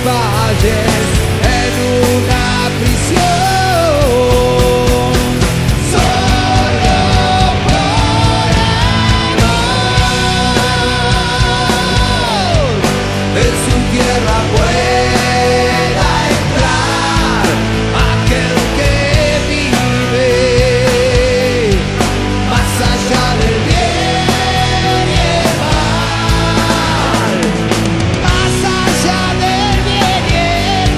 valles en una prisión. Solo por amor en su tierra pueda entrar aquel que vive más allá del bien y el mal, más allá del bien y el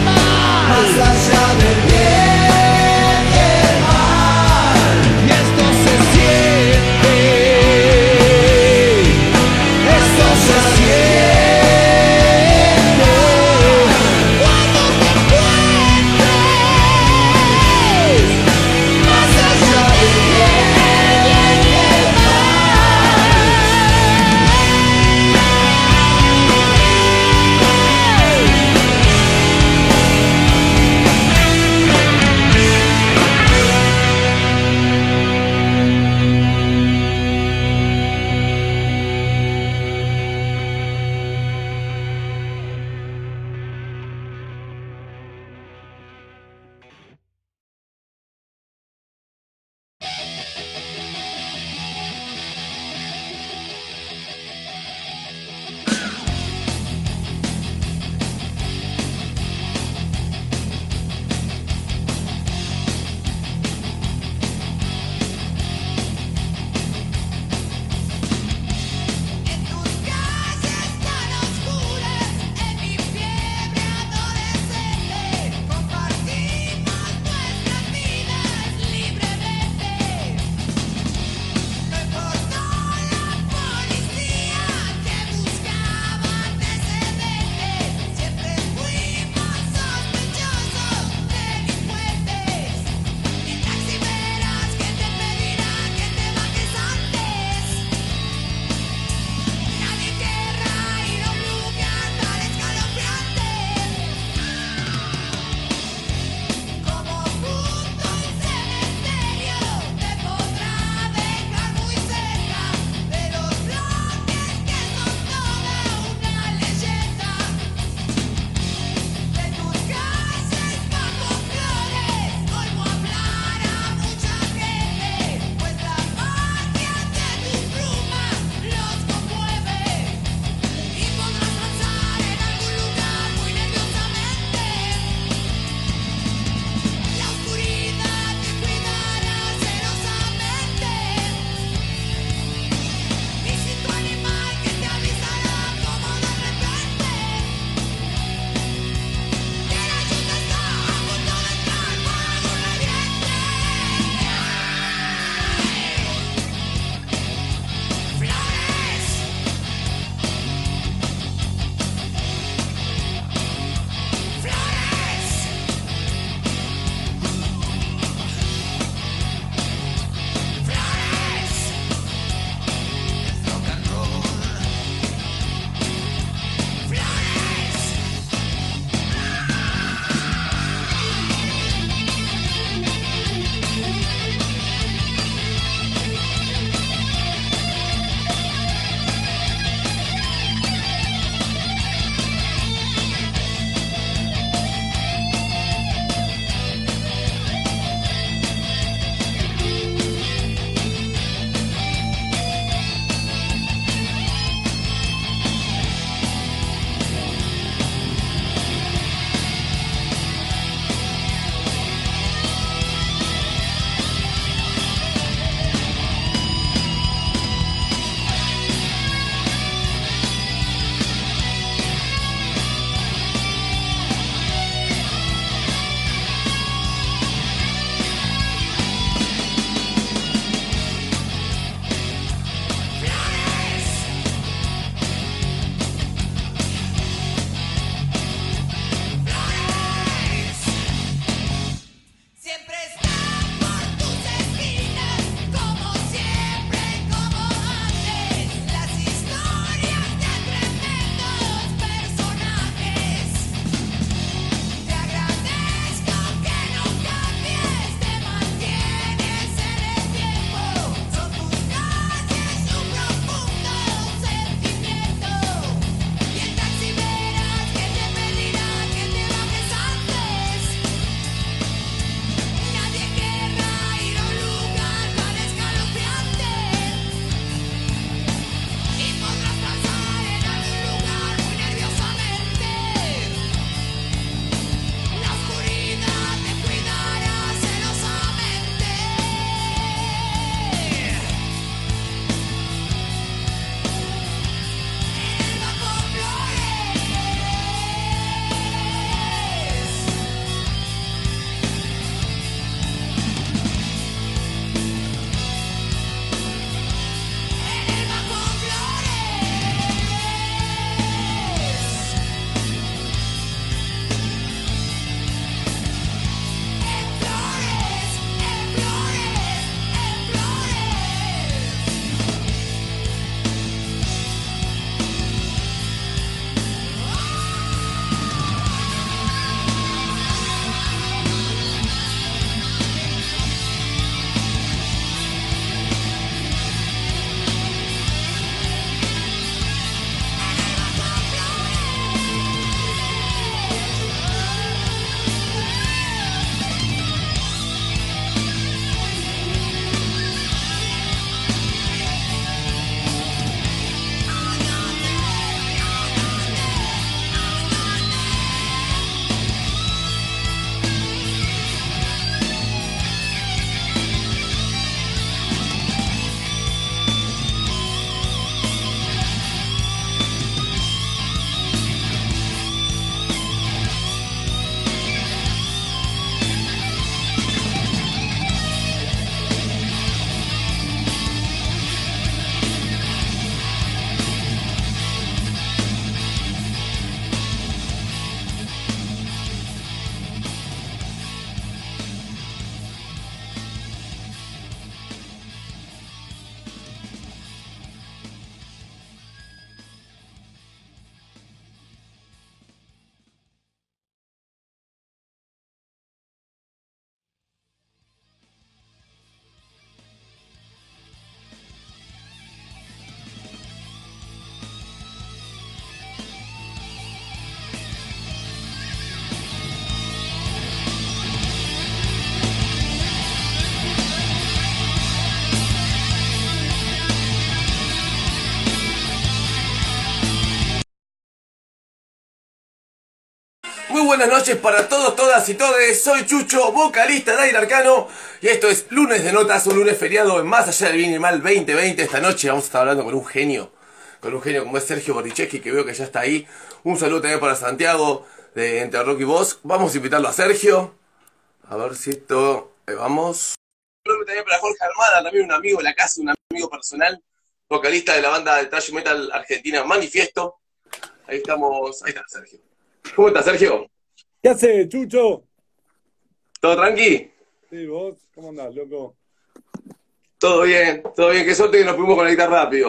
Muy buenas noches para todos, todas y todes. Soy Chucho, vocalista de Aire Arcano. Y esto es Lunes de Notas, un lunes feriado en Más Allá del Bien y el Mal 2020. Esta noche vamos a estar hablando con un genio. Con un genio como es Sergio Boricheski, que veo que ya está ahí. Un saludo también para Santiago, de Entre Rock y Voz. Vamos a invitarlo a Sergio. A ver si esto... Ahí vamos. Un saludo también para Jorge Armada, también un amigo de la casa, un amigo personal. Vocalista de la banda de thrash metal argentina Manifiesto. Ahí estamos... Ahí está Sergio. ¿Cómo estás, Sergio? ¿Qué haces, Chucho? ¿Todo tranqui? Sí, vos, ¿cómo andás, loco? Todo bien, todo bien. Qué suerte que nos pudimos conectar rápido.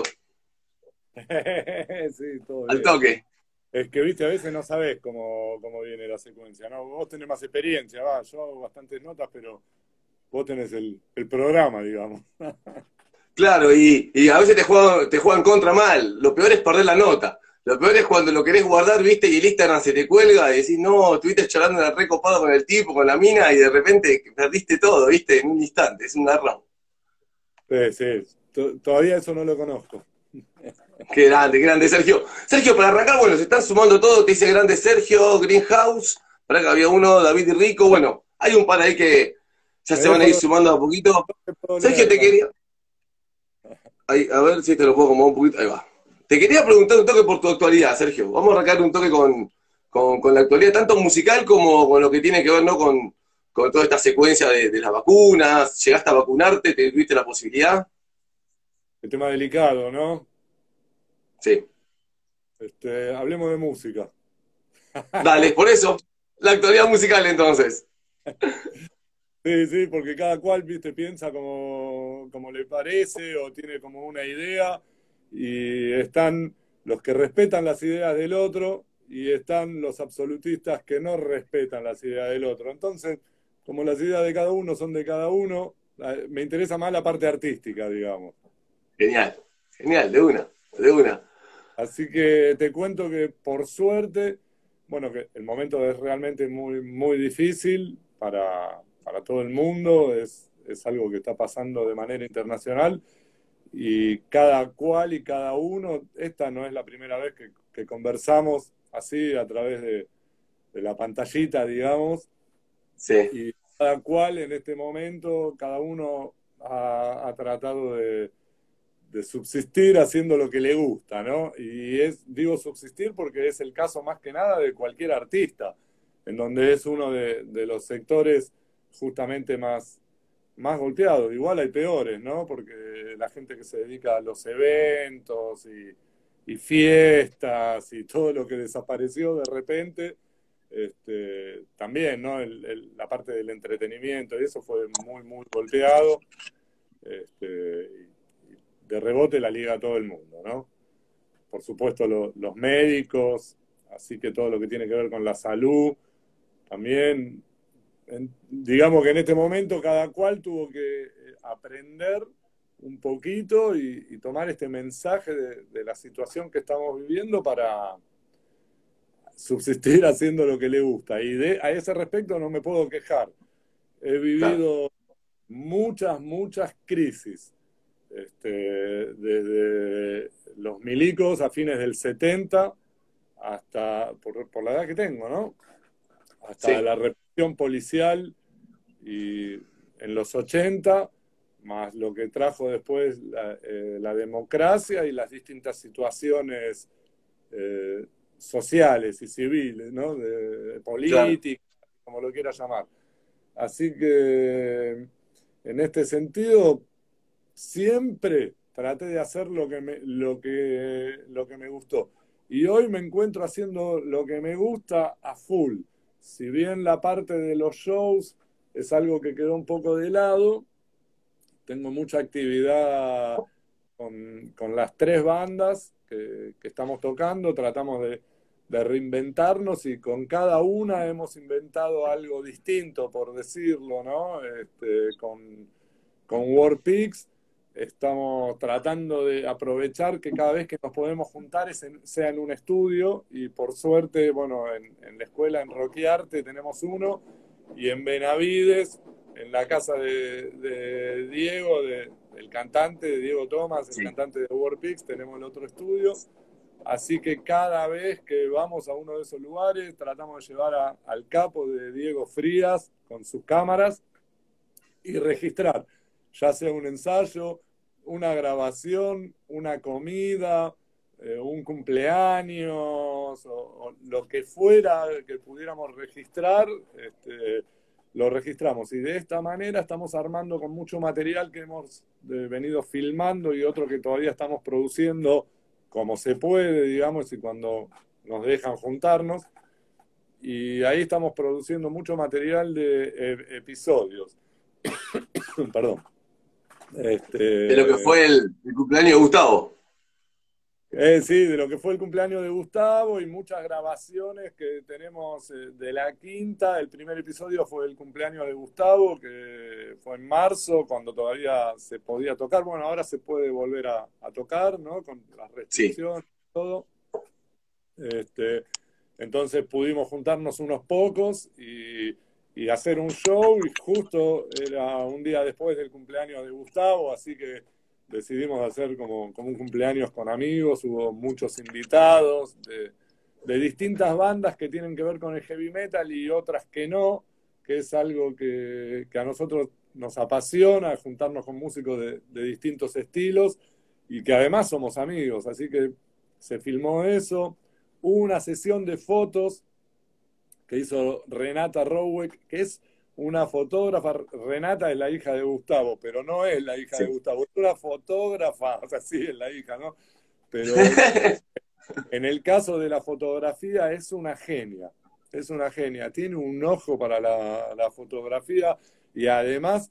Sí, todo Al bien. toque. Es que, viste, a veces no sabés cómo viene la secuencia, ¿no? Vos tenés más experiencia, va, yo hago bastantes notas, pero vos tenés el programa, digamos. Claro, y a veces te juegan contra mal. Lo peor es perder la nota. Lo peor es cuando lo querés guardar, viste, y el Instagram se te cuelga y decís, no, estuviste charlando de recopado con el tipo, con la mina, y de repente perdiste todo, viste, en un instante. Es un garrón. Sí, sí, todavía eso no lo conozco. Qué grande, Sergio. Sergio, para arrancar, bueno, se están sumando todos. Te dice grande Sergio, Greenhouse. Para que había uno, David y Rico. Bueno, hay un par ahí que ya Me se van a dejo ir los sumando a poquito. que puedo Sergio, leer te también. quería... Ahí, a ver si te lo puedo acomodar un poquito. Ahí va. Te quería preguntar un toque por tu actualidad, Sergio. Vamos a arrancar un toque con la actualidad, tanto musical como con lo que tiene que ver, ¿no? Con toda esta secuencia de las vacunas. ¿Llegaste a vacunarte? ¿Tuviste la posibilidad? El tema delicado, ¿no? Sí. Hablemos de música. Dale, por eso, la actualidad musical entonces. Sí, sí, porque cada cual, viste, piensa como le parece o tiene como una idea y están los que respetan las ideas del otro y están los absolutistas que no respetan las ideas del otro. Entonces, como las ideas de cada uno son de cada uno, me interesa más la parte artística, digamos. Genial, genial, de una, de una. Así que te cuento que por suerte, bueno, que el momento es realmente muy, muy difícil para todo el mundo, es algo que está pasando de manera internacional y cada cual y cada uno, esta no es la primera vez que conversamos así a través de la pantallita, digamos, Sí, y cada cual en este momento, cada uno ha tratado de subsistir haciendo lo que le gusta, ¿no? Y digo subsistir porque es el caso más que nada de cualquier artista, en donde es uno de los sectores justamente más golpeados. Igual hay peores, ¿no? Porque la gente que se dedica a los eventos y fiestas y todo lo que desapareció de repente, también, ¿no? La parte del entretenimiento y eso fue muy, muy golpeado. De rebote la liga a todo el mundo, ¿no? Por supuesto los médicos, así que todo lo que tiene que ver con la salud, también, digamos que en este momento cada cual tuvo que aprender un poquito y tomar este mensaje de la situación que estamos viviendo para subsistir haciendo lo que le gusta. Y a ese respecto no me puedo quejar. He claro. vivido muchas crisis desde los milicos a fines del 70 hasta, por la edad que tengo, ¿no? Hasta Sí, la represión policial y en los 80 más lo que trajo después la democracia y las distintas situaciones eh, sociales y civiles, ¿no? De claro. política, como lo quieras llamar. Así que en este sentido siempre traté de hacer lo que me gustó. Y hoy me encuentro haciendo lo que me gusta a full. Si bien la parte de los shows es algo que quedó un poco de lado, tengo mucha actividad con las tres bandas que estamos tocando, tratamos de reinventarnos y con cada una hemos inventado algo distinto, por decirlo, ¿no? Con Warpix estamos tratando de aprovechar que cada vez que nos podemos juntar sea en un estudio y por suerte, bueno, en la escuela en Roquiarte tenemos uno y en Benavides, en la casa de Diego, del cantante, de Diego Tomás, el Sí. cantante de Warpix, tenemos el otro estudio Así que cada vez que vamos a uno de esos lugares, tratamos de llevar al capo de Diego Frías con sus cámaras y registrar, ya sea un ensayo, una grabación, una comida, un cumpleaños o lo que fuera que pudiéramos registrar, lo registramos. Y de esta manera estamos armando con mucho material que hemos venido filmando y otro que todavía estamos produciendo como se puede, digamos, y cuando nos dejan juntarnos. Y ahí estamos produciendo mucho material de episodios. Perdón. De lo que fue el cumpleaños de Gustavo. Sí, de lo que fue el cumpleaños de Gustavo y muchas grabaciones que tenemos de la quinta. El primer episodio fue el cumpleaños de Gustavo, que fue en marzo, cuando todavía se podía tocar. Bueno, ahora se puede volver a tocar, ¿no? Con las Sí. restricciones y todo. Entonces pudimos juntarnos unos pocos y hacer un show, y justo era un día después del cumpleaños de Gustavo, así que decidimos hacer como un cumpleaños con amigos. Hubo muchos invitados de distintas bandas que tienen que ver con el heavy metal y otras que no, que es algo que a nosotros nos apasiona, juntarnos con músicos de distintos estilos y que además somos amigos, así que se filmó eso. Hubo una sesión de fotos que hizo Renata Roweck, que es una fotógrafa. Renata es la hija de Gustavo, pero no es la hija Sí. de Gustavo, es una fotógrafa, o sea, sí es la hija, ¿no? Pero en el caso de la fotografía es una genia, tiene un ojo para la fotografía y además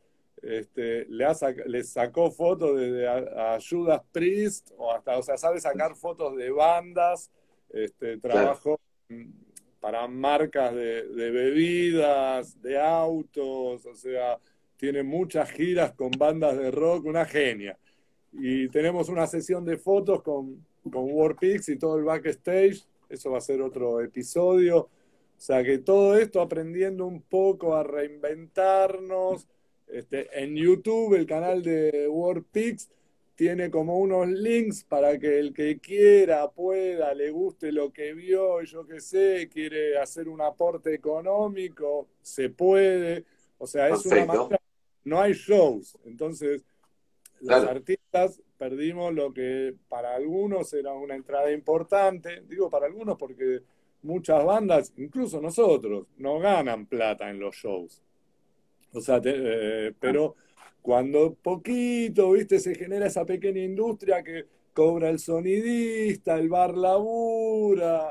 le sacó fotos desde a Judas Priest o sea, sabe sacar fotos de bandas, trabajó para marcas de bebidas, de autos, o sea, tiene muchas giras con bandas de rock, una genia. Y tenemos una sesión de fotos con Warpix y todo el backstage, eso va a ser otro episodio. O sea que todo esto aprendiendo un poco a reinventarnos. En YouTube, el canal de Warpix tiene como unos links para que el que quiera, pueda, le guste lo que vio, y yo qué sé, quiere hacer un aporte económico, se puede. O sea, es una Perfecto. manera, no hay shows. Entonces, los Claro. artistas perdimos lo que para algunos era una entrada importante. Digo para algunos porque muchas bandas, incluso nosotros, no ganan plata en los shows. O sea, pero cuando poquito, viste, se genera esa pequeña industria que cobra el sonidista, el bar labura,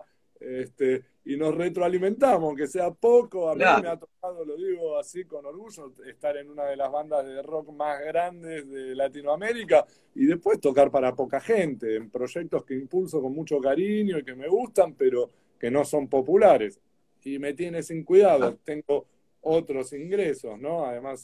y nos retroalimentamos, aunque sea poco. A mí me Claro. ha tocado, lo digo así con orgullo, estar en una de las bandas de rock más grandes de Latinoamérica y después tocar para poca gente, en proyectos que impulso con mucho cariño y que me gustan, pero que no son populares. Y me tiene sin cuidado. Tengo otros ingresos, ¿no? Además,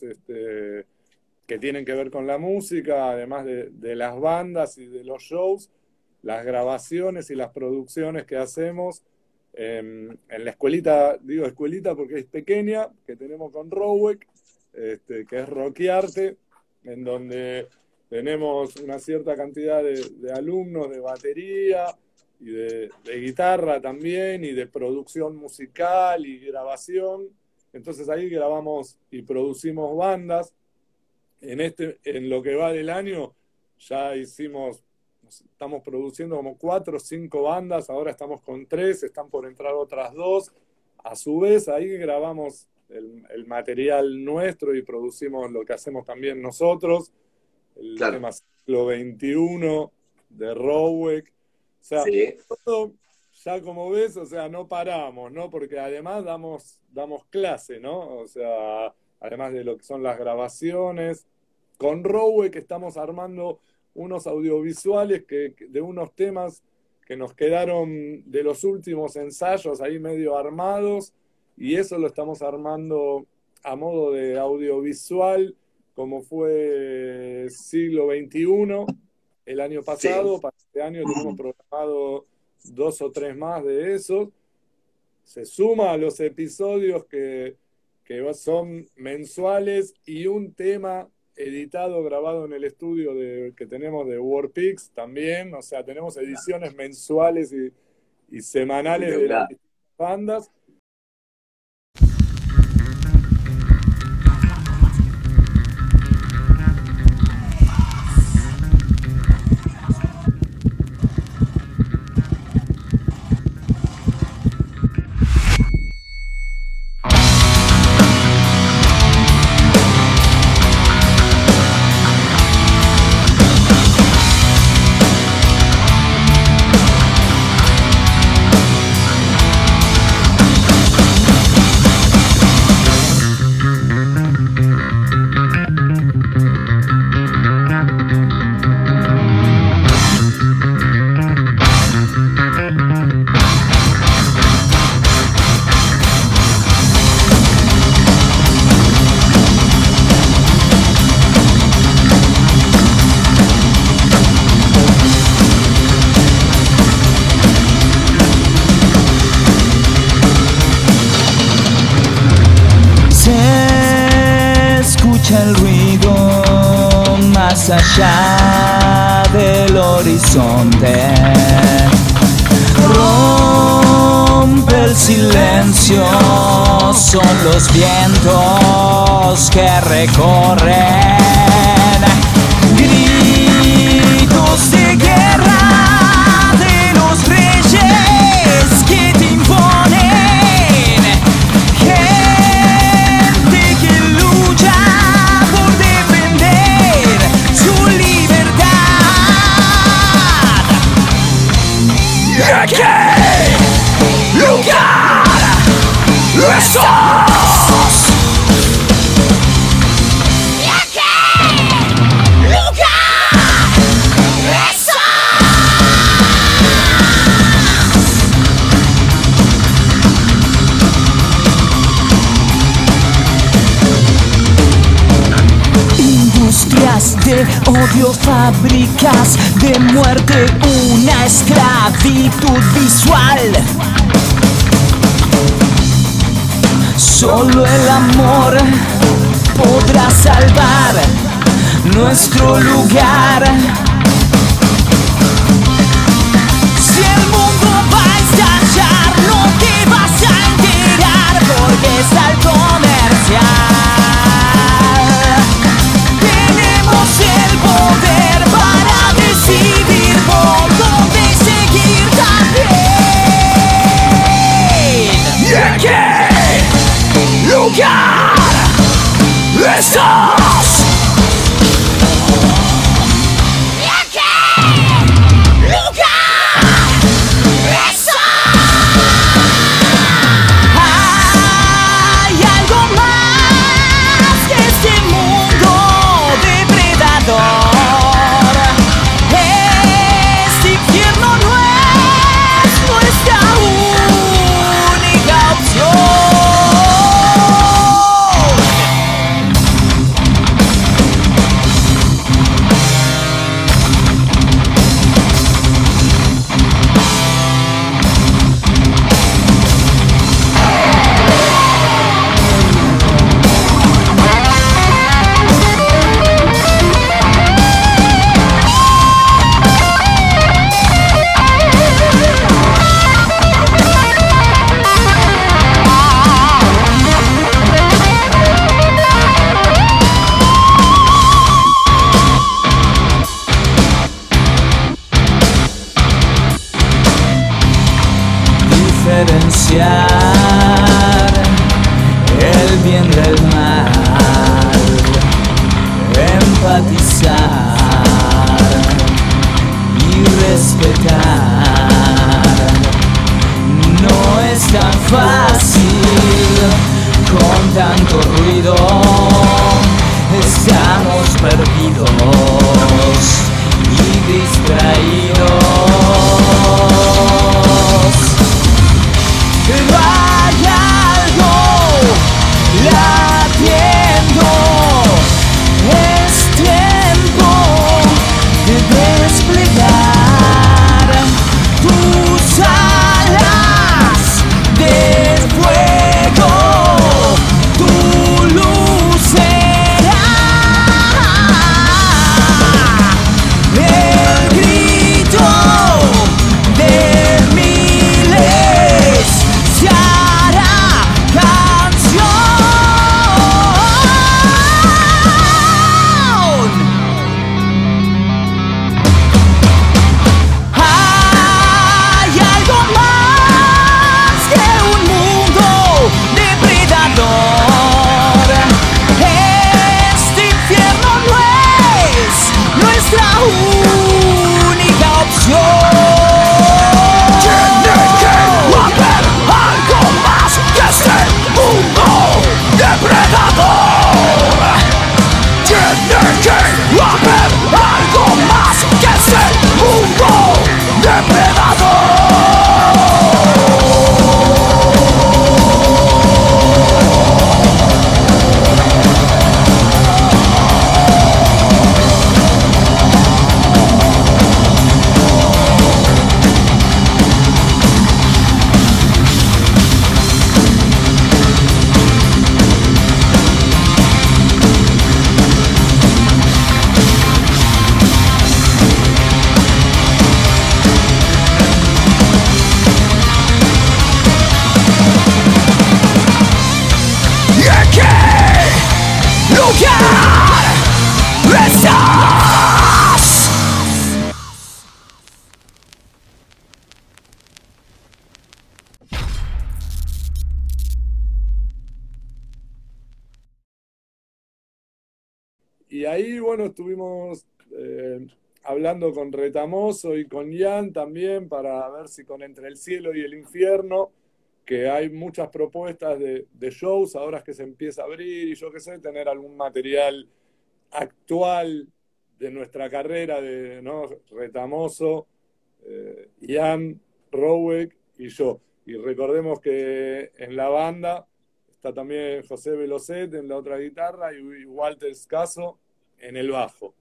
que tienen que ver con la música, además de las bandas y de los shows, las grabaciones y las producciones que hacemos en la escuelita. Digo escuelita porque es pequeña, que tenemos con Roweck, que es Rockearte, en donde tenemos una cierta cantidad de alumnos de batería y de guitarra también, y de producción musical y grabación. Entonces ahí grabamos y producimos bandas. En lo que va del año ya estamos produciendo como 4 o 5 bandas, ahora estamos con 3, están por entrar otras 2. A su vez ahí grabamos el material nuestro y producimos lo que hacemos también nosotros, el Claro. tema siglo XXI de Roweck. O sea, Sí. todo, ya como ves, o sea, no paramos, ¿no? Porque además damos clase, ¿no? O sea, además de lo que son las grabaciones. Con Roweck estamos armando unos audiovisuales de unos temas que nos quedaron de los últimos ensayos ahí medio armados, y eso lo estamos armando a modo de audiovisual, como fue siglo XXI el año Sí. pasado. Para este año tenemos programado 2 o 3 más de esos. Se suma a los episodios que son mensuales y un tema editado, grabado en el estudio que tenemos de Warpix también. O sea, tenemos ediciones mensuales y semanales de las bandas. El ruido más allá del horizonte rompe el silencio, son los vientos que recorren gritos de guerra de los reyes que te imponen. ¿Qué lugar sos? Industrias de odio, fábricas de muerte, una esclavitud visual. Solo el amor podrá salvar nuestro lugar. Si el mundo va a estallar, no te vas a enterar porque está el comercial. Tenemos el poder para decidir por dónde seguir también. ¿Y en qué lugar estás? ¿Y en qué lugar estás? Hay algo más que este mundo depredador. Este infierno no es nuestra única opción. Diferenciar el bien del mal, empatizar y respetar. No es tan fácil con tanto ruido, estamos perdidos y distraídos. Pero hay algo latiendo, es tiempo de desplegar tus alas de fuego, tu luz será. Y ahí, bueno, estuvimos hablando con Retamoso y con Ian también para ver si con Entre el Cielo y el Infierno, que hay muchas propuestas de shows, ahora es que se empieza a abrir y yo qué sé, tener algún material actual de nuestra carrera, de ¿no? Retamoso, Ian, Rowek y yo. Y recordemos que en la banda está también José Velocet en la otra guitarra y Walter Scaso en el bajo.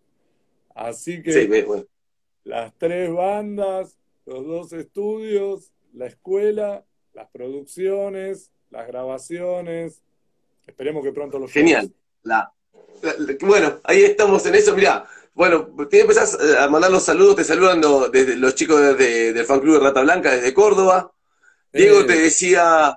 Así Sí, que bueno. las tres bandas, los dos estudios, la escuela, las producciones, las grabaciones. Esperemos que pronto los shows. Genial. Bueno, ahí estamos en eso, mirá. Bueno, te empezás a mandar los saludos, te saludan desde los chicos del fan club de Rata Blanca desde Córdoba. Diego te decía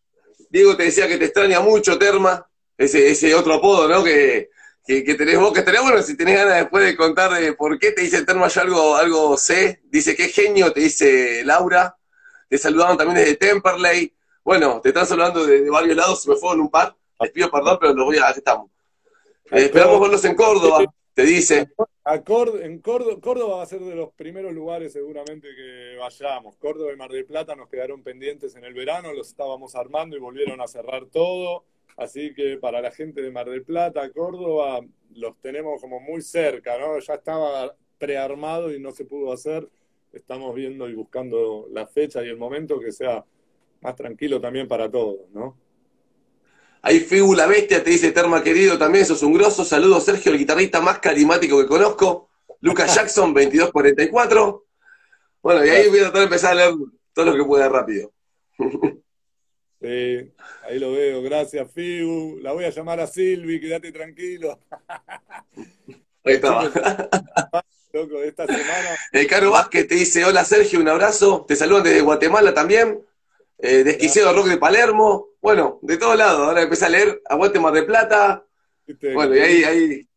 que te extraña mucho, Terma, ese otro apodo, ¿no? Que tenés vos, que estaría bueno si tenés ganas después de contar de por qué te dice Terma, yo algo sé. Dice qué genio, te dice Laura. Te saludaban también desde Temperley. Bueno, te están saludando de varios lados, se me fueron un par. Les pido perdón, pero aquí estamos. Esperamos verlos en Córdoba, te dice. Córdoba va a ser de los primeros lugares seguramente que vayamos. Córdoba y Mar del Plata nos quedaron pendientes en el verano, los estábamos armando y volvieron a cerrar todo. Así que para la gente de Mar del Plata, Córdoba, los tenemos como muy cerca, ¿no? Ya estaba prearmado y no se pudo hacer. Estamos viendo y buscando la fecha y el momento que sea más tranquilo también para todos, ¿no? Ahí Figu la Bestia te dice, Terma querido, también sos un grosso. Saludos, Sergio, el guitarrista más carismático que conozco. Lucas Jackson, 2244. Bueno, y ahí voy a tratar de empezar a leer todo lo que pueda rápido. Sí, ahí lo veo. Gracias, Figu. La voy a llamar a Silvi, quédate tranquilo. Ahí Los estaba. chicos, loco, esta semana. El Caro Vázquez te dice, hola Sergio, un abrazo. Te saludan desde Guatemala también. Desquiciado Rock de Palermo. Bueno, de todos lados. Ahora empecé a leer Aguante Mar del Plata. ¿Viste? Bueno, y ahí.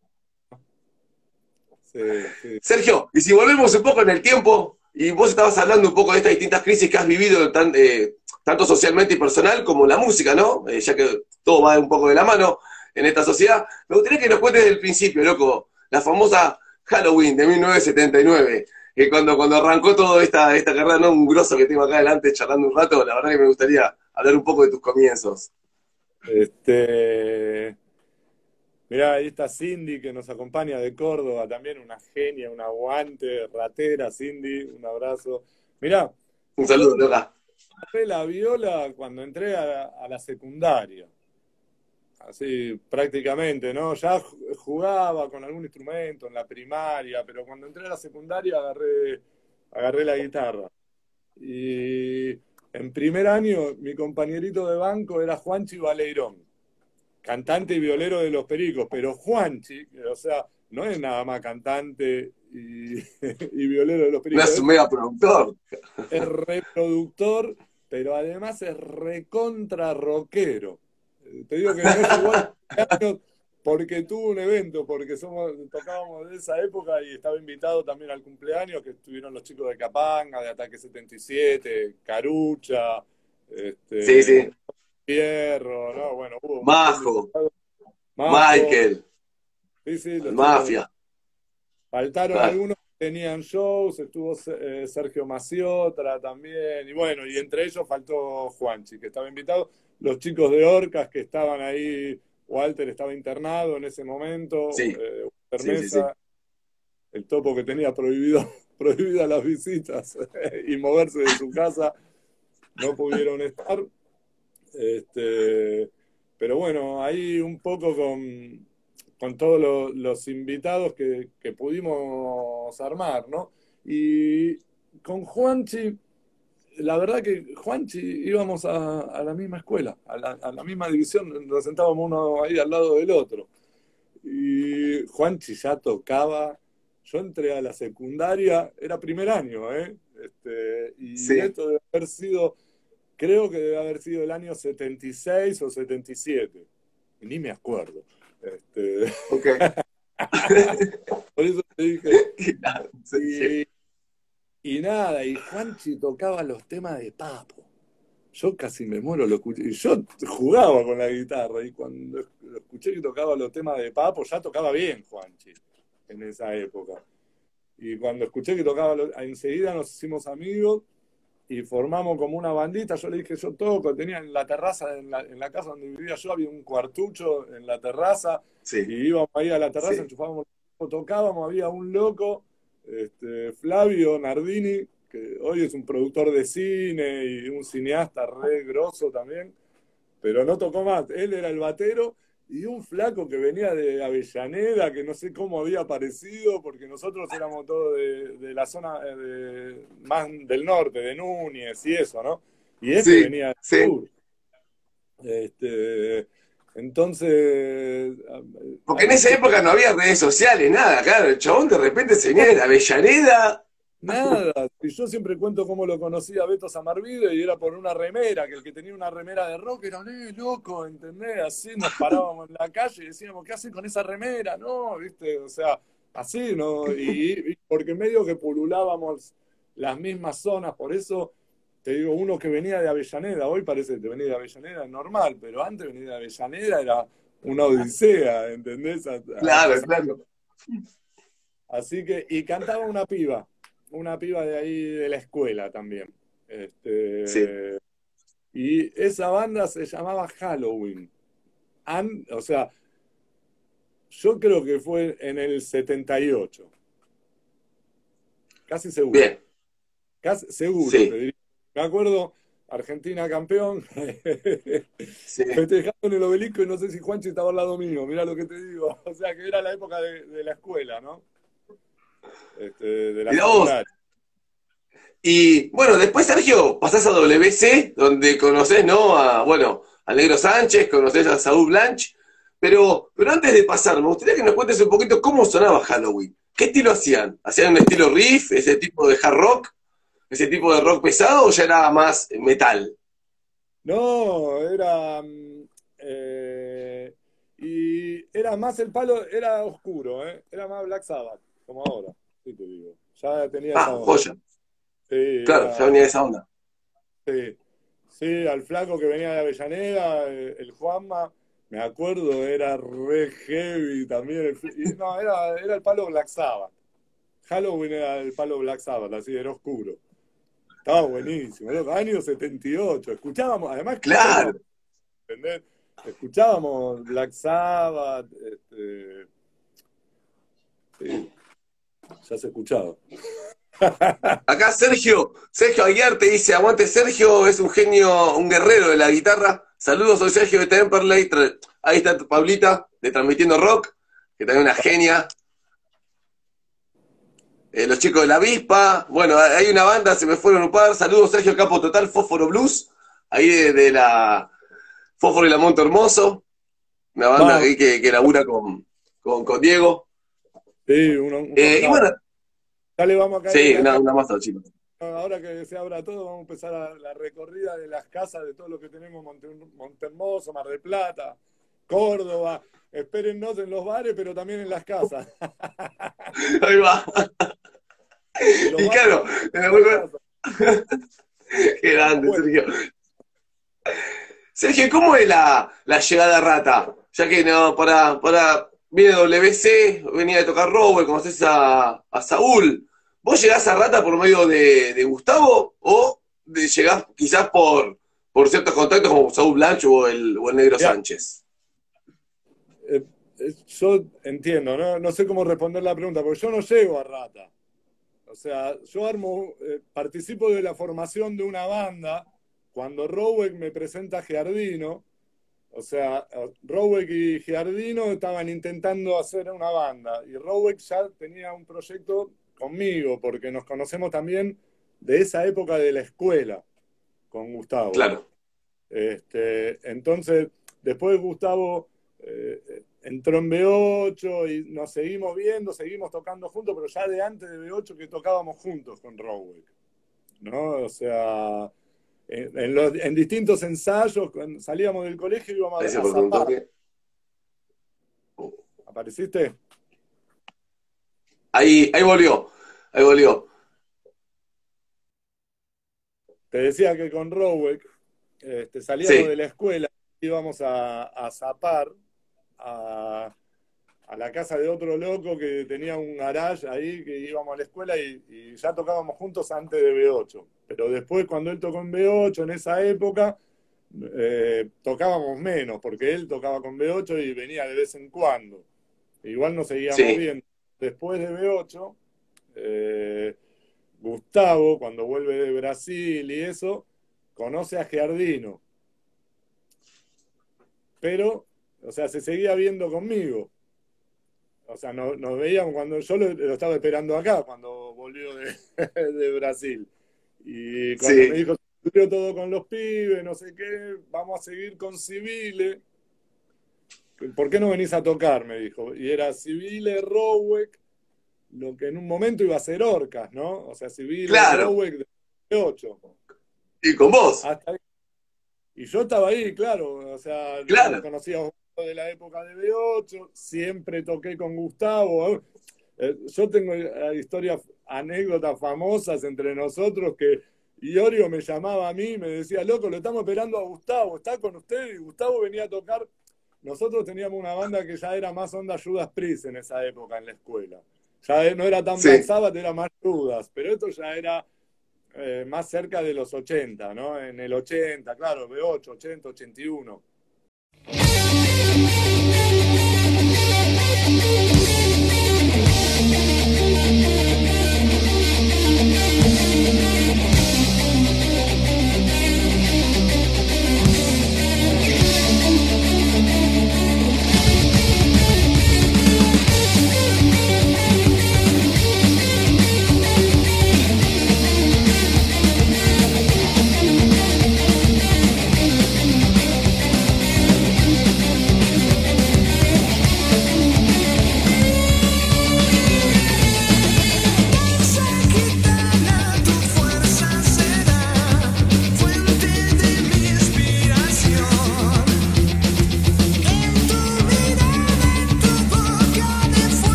Sí, sí. Sergio, y si volvemos un poco en el tiempo, y vos estabas hablando un poco de estas distintas crisis que has vivido tanto socialmente y personal como la música, ¿no? Ya que todo va un poco de la mano en esta sociedad. Me gustaría que nos cuentes desde el principio, loco, la famosa Halloween de 1979, que cuando arrancó toda esta carrera, ¿no? Un grosso que tengo acá adelante charlando un rato, la verdad que me gustaría hablar un poco de tus comienzos. Mirá, ahí está Cindy que nos acompaña de Córdoba, también una genia, un aguante, ratera, Cindy, un abrazo. Mirá, Un yo saludo, loca. agarré la viola cuando entré a la secundaria, así prácticamente, ¿no? Ya jugaba con algún instrumento en la primaria, pero cuando entré a la secundaria agarré la guitarra. Y en primer año mi compañerito de banco era Juanchi Baleirón, cantante y violero de Los Pericos, pero Juanchi, o sea, no es nada más cantante y, y violero de Los No Pericos, es un mega productor. es reproductor, pero además es recontra rockero. Te digo que no es igual años porque tuvo un evento, porque tocábamos de esa época y estaba invitado también al cumpleaños, que estuvieron los chicos de Capanga, de Ataque 77, Carucha, Sí, sí. Fierro, ¿no? Bueno, hubo un montón de Majo, invitados. Majo, Michael, sí, los chicos Mafia. faltaron Ah, algunos que tenían shows, estuvo Sergio Maciotra también, y bueno, y entre ellos faltó Juanchi, que estaba invitado, los chicos de Orcas que estaban ahí, Walter estaba internado en ese momento, sí, Walter sí, sí, sí. Mesa, el topo que tenía prohibidas las visitas y moverse de su casa, no pudieron estar. Pero bueno, ahí un poco con todos los invitados que pudimos armar, ¿no? Y con Juanchi, la verdad que Juanchi íbamos a la misma escuela, a la misma división, nos sentábamos uno ahí al lado del otro. Y Juanchi ya tocaba, yo entré a la secundaria, era primer año, ¿eh? Y Sí. esto debe haber sido, creo que debe haber sido el año 76 o 77, ni me acuerdo. Ok. Por eso te dije. Y nada, y Juanchi tocaba los temas de Papo. Yo casi me muero, lo escuché. Y yo jugaba con la guitarra, y cuando lo escuché que tocaba los temas de Papo, ya tocaba bien Juanchi en esa época. Y cuando escuché que tocaba, enseguida nos hicimos amigos y formamos como una bandita. Yo le dije, yo toco, tenía en la terraza, en la casa donde vivía yo, había un cuartucho en la terraza, Sí, y íbamos ahí a la terraza, sí. enchufábamos, tocábamos, había un loco, Flavio Nardini, que hoy es un productor de cine y un cineasta re grosso también, pero no tocó más. Él era el batero y un flaco que venía de Avellaneda, que no sé cómo había aparecido, porque nosotros éramos todos de la zona más del norte, de Núñez y eso, ¿no? Y este Sí, venía del sí. sur. Entonces, Porque en ahí esa época no había redes sociales, nada, claro. El chabón de repente se venía de la Avellaneda. nada, y yo siempre cuento cómo lo conocí a Beto Samarvide y era por una remera, que el que tenía una remera de rock era, loco, ¿entendés? Así nos parábamos en la calle y decíamos, ¿qué hacen con esa remera? No, ¿viste? O sea, así, ¿no? Y porque medio que pululábamos las mismas zonas, por eso te digo, uno que venía de Avellaneda, hoy parece que te venía de Avellaneda es normal, pero antes venir de Avellaneda era una odisea, ¿entendés? Claro, claro. Así que, y cantaba una piba de ahí de la escuela también. Sí. Y esa banda se llamaba Halloween. O sea, yo creo que fue en el 78. Casi seguro. Bien. Casi seguro, te Sí, diría. Me acuerdo, Argentina campeón, sí. festejando en el obelisco y no sé si Juanchi estaba al lado mío, mirá lo que te digo. O sea, que era la época de la escuela, ¿no? De la Mirá vos. secundaria. Y bueno, después, Sergio, pasás a WC, donde conocés, ¿no? Bueno, al Negro Sánchez, conocés a Saúl Blanch. Pero antes de pasar, me gustaría que nos cuentes un poquito cómo sonaba Halloween. ¿Qué estilo hacían? ¿Hacían un estilo riff, ese tipo de hard rock, ese tipo de rock pesado o ya era más metal? No, era. Y era más el palo, era oscuro, ¿eh? Era más Black Sabbath, como ahora, sí te digo. Ya tenía esa Ah, onda. joya. Sí, Claro, ya era. venía de esa onda. Sí, sí, al flaco que venía de Avellaneda, el Juanma, me acuerdo, era re heavy también. No, era el palo Black Sabbath. Halloween era el palo Black Sabbath, así, era oscuro. Estaba buenísimo, loco, año 78. Escuchábamos, además escuchábamos, Claro. ¿entendés? Escuchábamos Black Sabbath, sí, ya se escuchaba. Acá Sergio Aguiar te dice, aguante Sergio, es un genio, un guerrero de la guitarra. Saludos, soy Sergio de Temperley. Ahí está Pablita, de Transmitiendo Rock, que también una genia. Los chicos de la avispa. Bueno, hay una banda, se me fueron un par. Saludos, Sergio Capo Total, Fósforo Blues. Ahí de la Fósforo y la Monte Hermoso. Una banda Vamos, ahí que labura con Diego. sí, unos Y bueno, capos. Ya le vamos a caer en sí, la casa. una más, chicos. Ahora que se abra todo, vamos a empezar la recorrida de las casas de todo lo que tenemos: Montehermoso, Mar del Plata, Córdoba. Espérennos en los bares, pero también en las casas. Ahí va. De los Y bares claro, a las casas. qué grande, Bueno, Sergio. Sergio, ¿cómo es la llegada a Rata? Ya que no, viene WC, venía de tocar Rower, conoces a Saúl. ¿Vos llegás a Rata por medio de Gustavo o llegás quizás por ciertos contactos como Saúl Blancho o el Negro ya, Sánchez? yo entiendo, ¿no? No sé cómo responder la pregunta, porque yo no llego a Rata. O sea, yo participo de la formación de una banda cuando Rowek me presenta a Giardino. O sea, Rowek y Giardino estaban intentando hacer una banda y Rowek ya tenía un proyecto conmigo porque nos conocemos también de esa época de la escuela con Gustavo. Claro. Entonces, después Gustavo entró en B8 y nos seguimos viendo, seguimos tocando juntos, pero ya de antes de B8 que tocábamos juntos con Rowek, ¿no? O sea, en distintos ensayos, cuando salíamos del colegio íbamos Ahí se a por un zapar. toque. ¿Apareciste? Ahí volvió. Ahí volvió. Te decía que con Rowek salíamos Sí, de la escuela, íbamos a zapar a la casa de otro loco que tenía un garage ahí, que íbamos a la escuela y ya tocábamos juntos antes de B8. Pero después, cuando él tocó en B8, en esa época, tocábamos menos, porque él tocaba con B8 y venía de vez en cuando. Igual nos seguíamos sí, viendo. Después de B8, Gustavo, cuando vuelve de Brasil y eso, conoce a Giardino. Pero, o sea, se seguía viendo conmigo. O sea, nos veíamos cuando yo lo estaba esperando acá, cuando volvió de Brasil. Y cuando me sí. dijo, se volvió todo con los pibes, no sé qué, vamos a seguir con Civile. ¿Por qué no venís a tocar? Me dijo. Y era Civile, Rowek, lo que en un momento iba a ser Orcas, ¿no? O sea, Civile, Claro. Rowek de 8. Y con vos. Hasta ahí. Y yo estaba ahí, claro, o sea, lo Claro. conocía de la época de B8, siempre toqué con Gustavo. Yo tengo historias, anécdotas famosas entre nosotros que Iorio me llamaba a mí y me decía, loco, lo estamos esperando a Gustavo, ¿está con usted? Y Gustavo venía a tocar. Nosotros teníamos una banda que ya era más onda Judas Priest en esa época en la escuela. Ya no era tan Black Sí. Sabbath, era más Judas, pero esto ya era más cerca de los 80, ¿no? En el 80, claro, B8, 80, 81.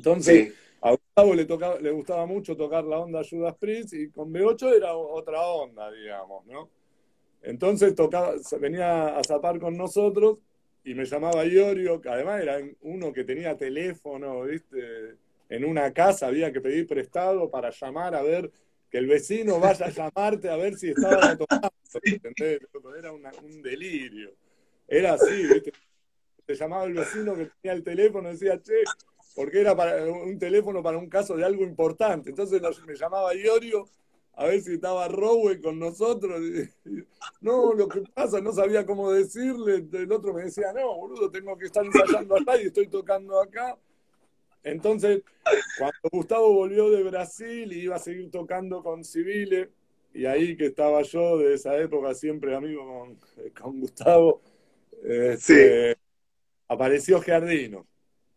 Entonces, Sí, a Gustavo le gustaba mucho tocar la onda Judas Priest y con B8 era otra onda, digamos, ¿no? Entonces venía a zapar con nosotros y me llamaba Iorio, que además era uno que tenía teléfono, ¿viste? En una casa había que pedir prestado para llamar a ver, que el vecino vaya a llamarte a ver si estaban o tocando, ¿entendés? Era un delirio. Era así, ¿viste? Te llamaba el vecino que tenía el teléfono y decía, che, porque era para un teléfono para un caso de algo importante. Entonces me llamaba Iorio a ver si estaba Rowe con nosotros. No, lo que pasa, no sabía cómo decirle. El otro me decía, no, boludo, tengo que estar ensayando acá y estoy tocando acá. Entonces, cuando Gustavo volvió de Brasil y iba a seguir tocando con Civile, y ahí que estaba yo de esa época, siempre amigo con Gustavo, sí, apareció Giardino.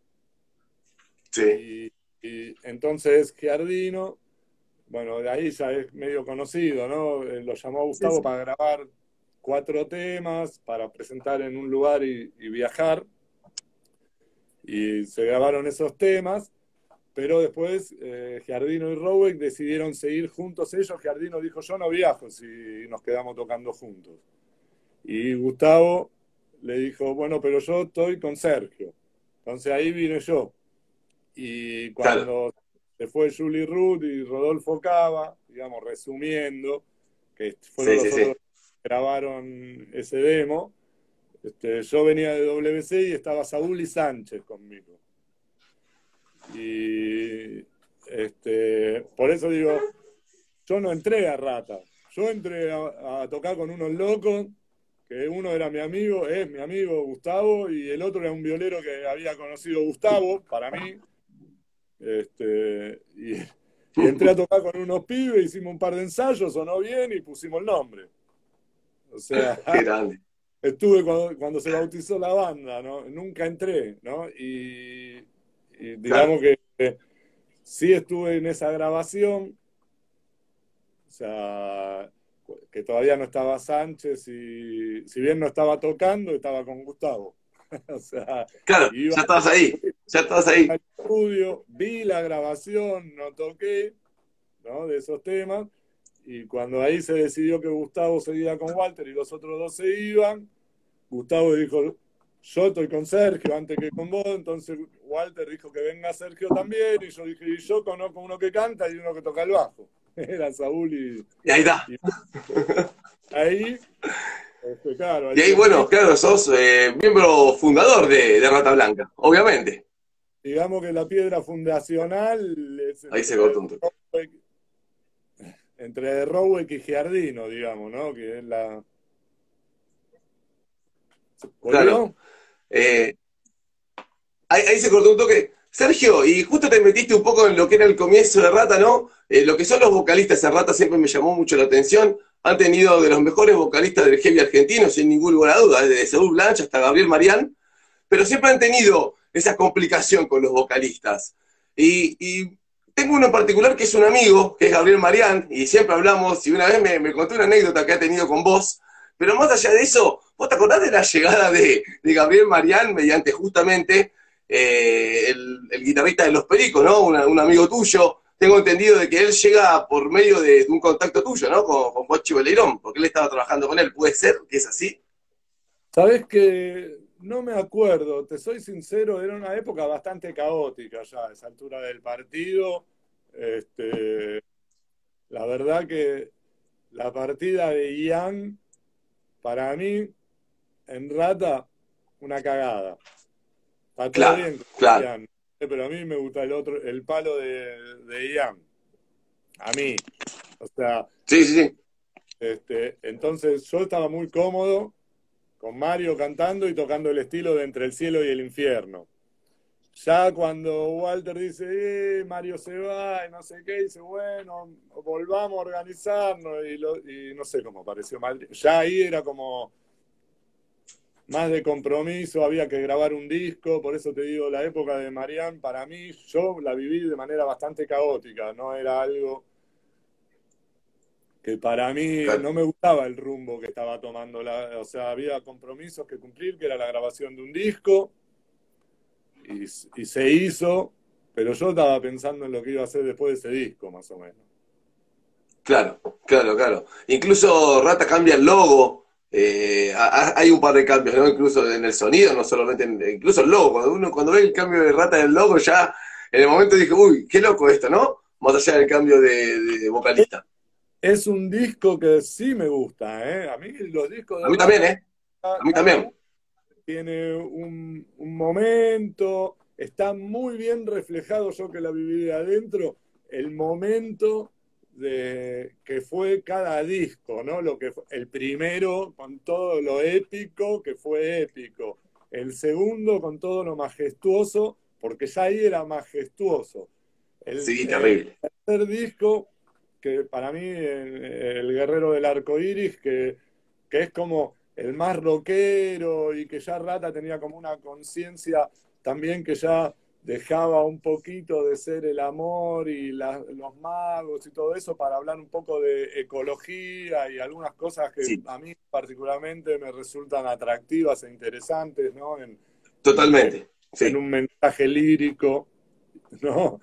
sí, Y entonces Giardino, bueno, de ahí ya es medio conocido, ¿no? Lo llamó a sí, Gustavo sí. para grabar 4 temas, para presentar en un lugar y viajar. Y se grabaron esos temas, pero después Giardino y Roweck decidieron seguir juntos ellos. Giardino dijo, yo no viajo si nos quedamos tocando juntos. Y Gustavo le dijo, bueno, pero yo estoy con Sergio. Entonces ahí vine yo. Y Claro, cuando se fue Julie Ruth y Rodolfo Cava, digamos, resumiendo, que fueron sí, los sí, otros sí. que grabaron ese demo, yo venía de WC y estaba Saúl y Sánchez conmigo. Y por eso digo, yo no entré a Rata, yo entré a tocar con unos locos, que uno era mi amigo, es mi amigo Gustavo, y el otro era un violero que había conocido Gustavo, para mí. Y entré a tocar con unos pibes, hicimos un par de ensayos, sonó bien y pusimos el nombre. O sea, Qué grande. estuve cuando se bautizó la banda, ¿no? Nunca entré, ¿no? Y Claro, digamos que sí estuve en esa grabación, o sea, que todavía no estaba Sánchez y si bien no estaba tocando, estaba con Gustavo. O sea, claro, iba ya estabas ahí, ya estabas ahí. al estudio, vi la grabación, no toqué, ¿no? De esos temas. Y cuando ahí se decidió que Gustavo seguía con Walter y los otros dos se iban, Gustavo dijo, yo estoy con Sergio antes que con vos, entonces Walter dijo que venga Sergio también, y yo dije, y yo conozco uno que canta y uno que toca el bajo. Era Saúl Y ahí está. y ahí, claro, al Y ahí, bueno, tiempito, claro, sos miembro fundador de Rata Blanca, obviamente. digamos que la piedra fundacional es Ahí se cortó un toque. Entre Roweck y Giardino, digamos, ¿no? Que es la... Claro. ¿Volvió? Eh, ahí se cortó un toque. Sergio, y justo te metiste un poco en lo que era el comienzo de Rata, ¿no? Lo que son los vocalistas de Rata siempre me llamó mucho la atención. Han tenido de los mejores vocalistas del heavy argentino, sin ninguna duda, desde Saúl Blanch hasta Gabriel Marián, pero siempre han tenido esa complicación con los vocalistas. Y tengo uno en particular que es un amigo, que es Gabriel Marián, y siempre hablamos, y una vez me contó una anécdota que ha tenido con vos, pero más allá de eso, ¿vos te acordás de la llegada de Gabriel Marián mediante justamente el guitarrista de Los Pericos, ¿no? Un amigo tuyo. Tengo entendido de que él llega por medio de un contacto tuyo, ¿no? Con Pochi Beleirón, porque él estaba trabajando con él. ¿Puede ser que es así? Sabés que no me acuerdo, te soy sincero, era una época bastante caótica ya a esa altura del partido. Este, la verdad que la partida de Ian, para mí, en Rata, una cagada. Está todo Claro, bien con claro. Ian, pero a mí me gusta el palo de Ian. A mí. O sea, Sí, sí, sí. entonces yo estaba muy cómodo con Mario cantando y tocando el estilo de Entre el cielo y el infierno. Ya cuando Walter dice, Mario se va y no sé qué, dice, bueno, volvamos a organizarnos y no sé cómo pareció mal. Ya ahí era como más de compromiso, había que grabar un disco, por eso te digo, la época de Marianne, para mí, yo la viví de manera bastante caótica, no era algo que para mí Claro. no me gustaba el rumbo que estaba tomando, o sea, había compromisos que cumplir, que era la grabación de un disco, y se hizo, pero yo estaba pensando en lo que iba a hacer después de ese disco, más o menos. Claro, claro, claro. Incluso Rata cambia el logo. Hay un par de cambios, ¿no? Incluso en el sonido, no solamente incluso el logo. Cuando ve el cambio de Rata en el logo, ya en el momento dije, uy, qué loco esto, ¿no? Más allá del cambio de vocalista. Es un disco que sí me gusta, ¿eh? A mí los discos de A mí también, ¿eh? A mí también. Tiene un momento, está muy bien reflejado, yo que la viví de adentro, el momento de que fue cada disco, ¿no? Lo que fue, el primero con todo lo épico, que fue épico. El segundo con todo lo majestuoso, porque ya ahí era majestuoso. Sí, terrible. El tercer disco, que para mí el Guerrero del Arco Iris, que es como el más rockero y que ya Rata tenía como una conciencia también que ya dejaba un poquito de ser el amor y los magos y todo eso para hablar un poco de ecología y algunas cosas que sí, a mí particularmente me resultan atractivas e interesantes, ¿no? Totalmente. Sí. En un mensaje lírico, ¿no?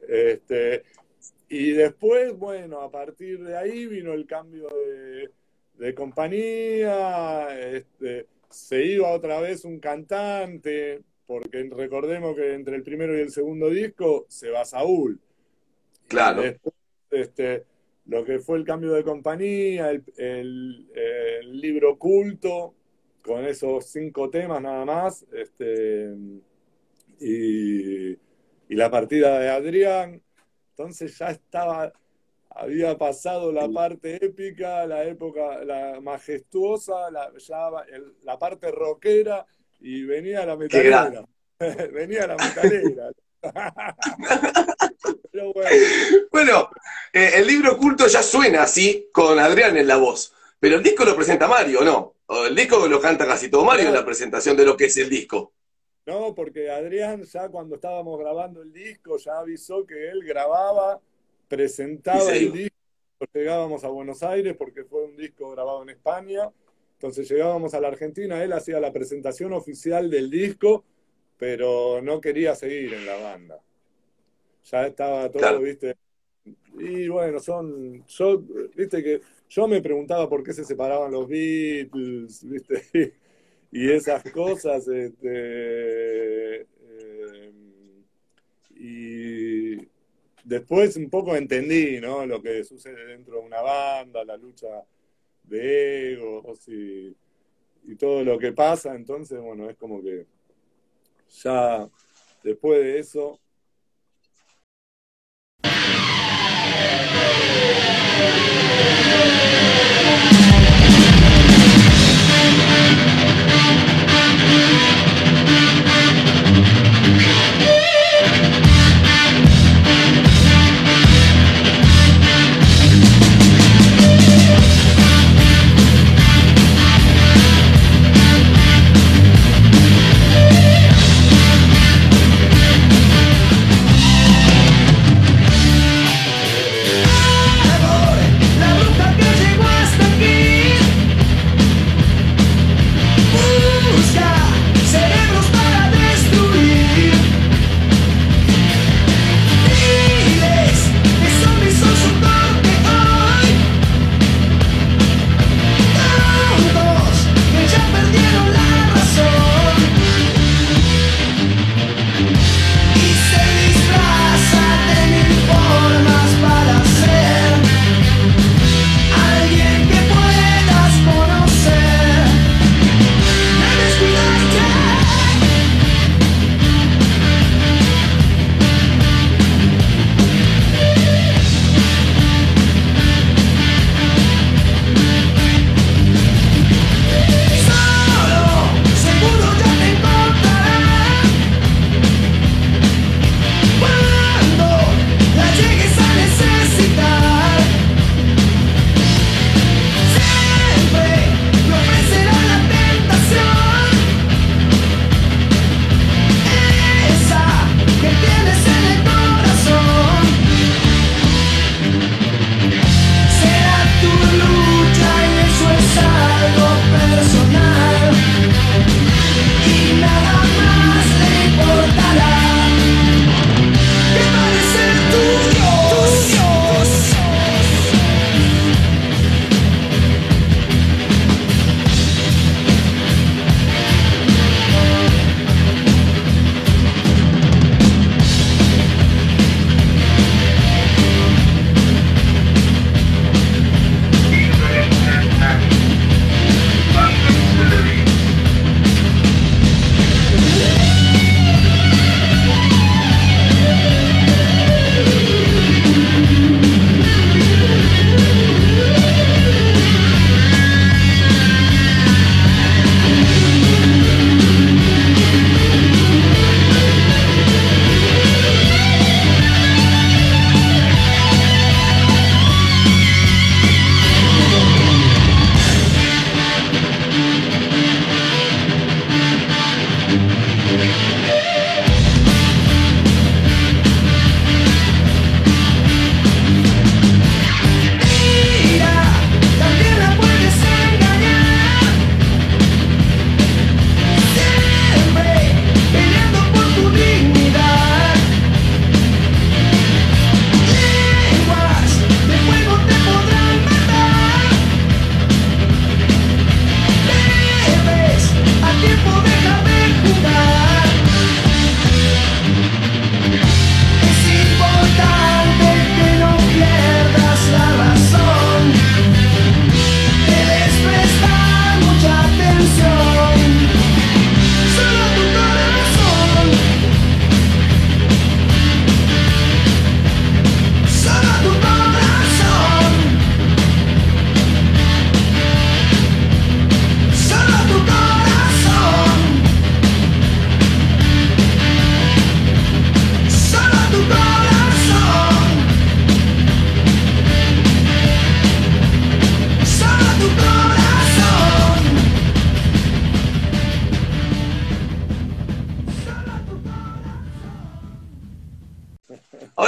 Y después, bueno, a partir de ahí vino el cambio de compañía, se iba otra vez un cantante, porque recordemos que entre el primero y el segundo disco se va Saúl. Claro. Y después, lo que fue el cambio de compañía, el libro culto, con esos 5 temas nada más, y la partida de Adrián. Entonces ya había pasado la parte épica, la época, la majestuosa, la parte rockera, y venía la metalera. Venía la metalera. Pero bueno, el libro oculto ya suena así, con Adrián en la voz. Pero el disco lo presenta Mario, ¿no? O el disco lo canta casi todo Mario en la presentación de lo que es el disco. No, porque Adrián ya cuando estábamos grabando el disco ya avisó que él grababa, presentaba el disco, llegábamos a Buenos Aires porque fue un disco grabado en España, entonces llegábamos a la Argentina, él hacía la presentación oficial del disco, pero no quería seguir en la banda. Ya estaba todo, claro. ¿Viste? Y bueno, viste que yo me preguntaba por qué se separaban los Beatles, ¿viste? Y esas cosas, y después un poco entendí, ¿no? Lo que sucede dentro de una banda, la lucha de egos y todo lo que pasa. Entonces, bueno, es como que ya después de eso...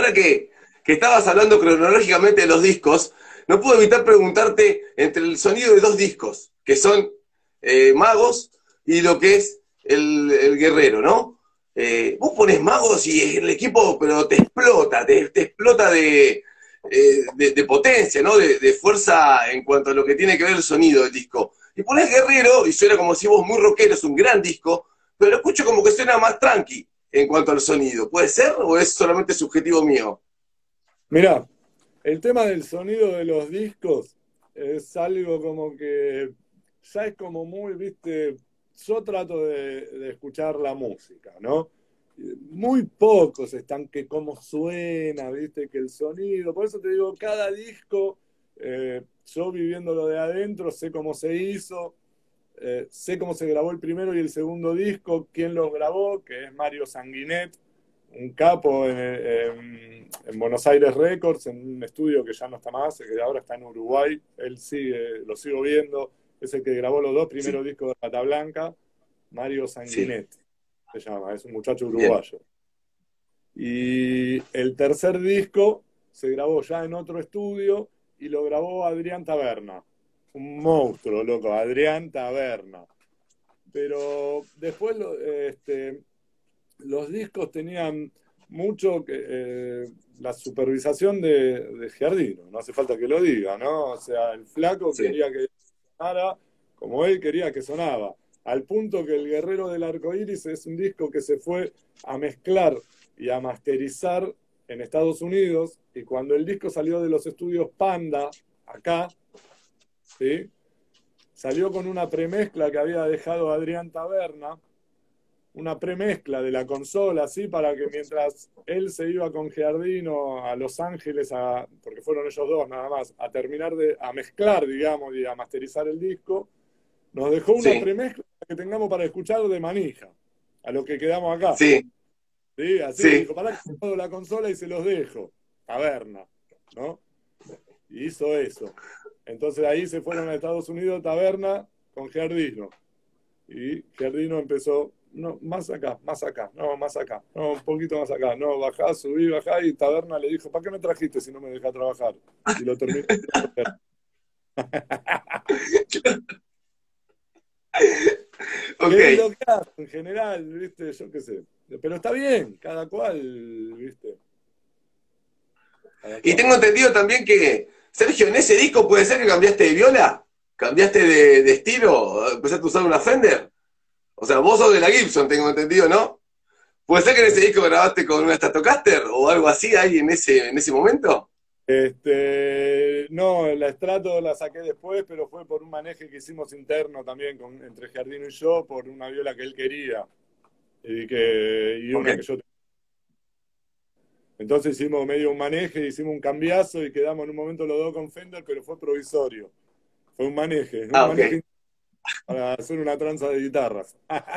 ahora que estabas hablando cronológicamente de los discos, no puedo evitar preguntarte entre el sonido de dos discos, que son Magos y lo que es el Guerrero, ¿no? Vos pones Magos y el equipo, pero te explota, te explota de potencia, ¿no? De fuerza en cuanto a lo que tiene que ver el sonido del disco. Y pones Guerrero y suena como si vos muy rockero, es un gran disco, pero lo escucho como que suena más tranqui en cuanto al sonido. ¿Puede ser o es solamente subjetivo mío? Mirá, el tema del sonido de los discos es algo como que ya es como muy, viste, yo trato de escuchar la música, ¿no? Muy pocos están que cómo suena, viste, que el sonido, por eso te digo, cada disco, yo viviéndolo de adentro, sé cómo se hizo, sé cómo se grabó el primero y el segundo disco, quién los grabó, que es Mario Sanguinet, un capo en Buenos Aires Records, en un estudio que ya no está más, que ahora está en Uruguay. Él sigue, lo sigo viendo, es el que grabó los dos primeros discos de Rata Blanca, Mario Sanguinet, se llama, es un muchacho uruguayo. Y el tercer disco se grabó ya en otro estudio y lo grabó Adrián Taberna, un monstruo, loco, Adrián Taberna. Pero después los discos tenían mucho la supervisación de Giardino, no hace falta que lo diga, ¿no? O sea, el flaco quería que sonara como él quería que sonaba, al punto que El Guerrero del Arcoíris es un disco que se fue a mezclar y a masterizar en Estados Unidos, y cuando el disco salió de los estudios Panda, acá, ¿sí? Salió con una premezcla que había dejado Adrián Taberna, una premezcla de la consola, así, para que mientras él se iba con Giardino a Los Ángeles, porque fueron ellos dos nada más, a mezclar, digamos, y a masterizar el disco, nos dejó una premezcla que tengamos para escuchar de manija, a lo que quedamos acá. Sí. ¿Sí? Así dijo, pará que pongo la consola y se los dejo. Taberna, ¿no? Y hizo eso. Entonces ahí se fueron a Estados Unidos, Taberna, con Giardino. Y Giardino empezó, no, más acá, no, más acá, no, un poquito más acá, no, bajá, subí, bajá, y Taberna le dijo, ¿para qué me trajiste si no me dejas trabajar? Y lo terminó. Okay. Es lo que hace en general, ¿viste? Yo qué sé. Pero está bien, cada cual, ¿viste? Y tengo entendido también que, Sergio, en ese disco puede ser que cambiaste de viola, cambiaste de estilo, empezaste a usar una Fender. O sea, vos sos de la Gibson, tengo entendido, ¿no? ¿Puede ser que en ese disco grabaste con una Stratocaster o algo así ahí en ese momento? No, la Strato la saqué después, pero fue por un maneje que hicimos interno también entre Giardino y yo, por una viola que él quería y una que yo tenía. Entonces hicimos medio un maneje, hicimos un cambiazo y quedamos en un momento los dos con Fender, pero fue provisorio. Fue un maneje, maneje para hacer una tranza de guitarras.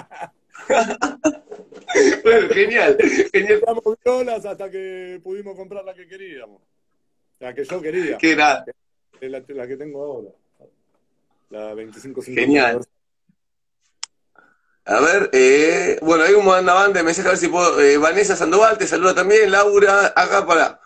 Bueno, genial. Compramos violas hasta que pudimos comprar la que queríamos. La que yo quería. Qué nada. La que tengo ahora. La 2550. Genial. A ver, bueno, hay una banda de mensajes, a ver si puedo. Vanessa Sandoval te saluda también. Laura, acá para.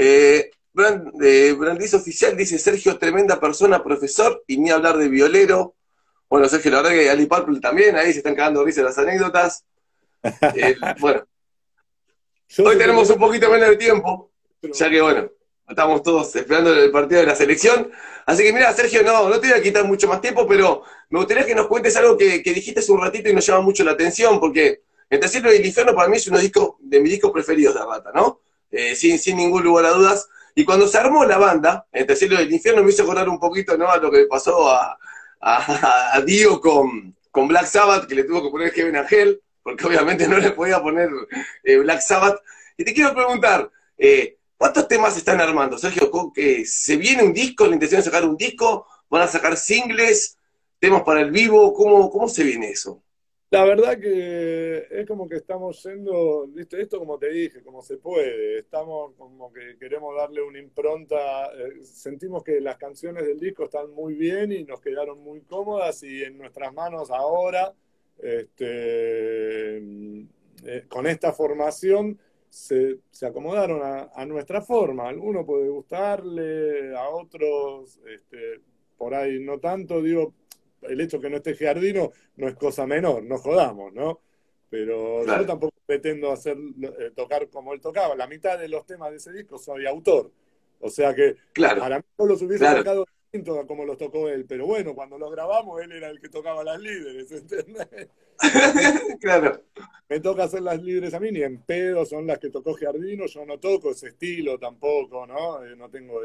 Brandiz Oficial dice: Sergio, tremenda persona, profesor, y ni hablar de violero. Bueno, Sergio, la verdad que Ali Purple también, ahí se están cagando risa las anécdotas. Bueno, hoy tenemos un poquito menos de tiempo, ya que bueno, estamos todos esperando el partido de la selección. Así que mira, Sergio, no te voy a quitar mucho más tiempo, pero me gustaría que nos cuentes algo que dijiste hace un ratito y nos llama mucho la atención, porque Entre Cielo y el Infierno para mí es uno de mis discos preferidos de Rata, ¿no? Sin ningún lugar a dudas. Y cuando se armó la banda, Entre Cielo y el Infierno, me hizo acordar un poquito, ¿no?, a lo que le pasó a Dio con Black Sabbath, que le tuvo que poner Heaven and Hell, porque obviamente no le podía poner Black Sabbath. Y te quiero preguntar, ¿cuántos temas están armando, Sergio? ¿Se viene un disco? ¿La intención de sacar un disco? ¿Van a sacar singles? ¿Temas para el vivo? ¿Cómo se viene eso? La verdad que es como que estamos yendo, ¿viste? Esto, como te dije, como se puede. Estamos como que queremos darle una impronta. Sentimos que las canciones del disco están muy bien y nos quedaron muy cómodas, y en nuestras manos ahora, con esta formación, se acomodaron a nuestra forma. A alguno puede gustarle, a otros por ahí no tanto. Digo, el hecho que no esté Giardino no es cosa menor, no jodamos, ¿no? Pero yo Claro, tampoco pretendo tocar como él tocaba. La mitad de los temas de ese disco soy autor. O sea que claro, para mí yo los hubiese claro, tocado distinto a como los tocó él. Pero bueno, cuando los grabamos, él era el que tocaba las líderes, ¿entendés? Así claro, me toca hacer las libres a mí, ni en pedo son las que tocó Giardino, yo no toco ese estilo tampoco, ¿no? No tengo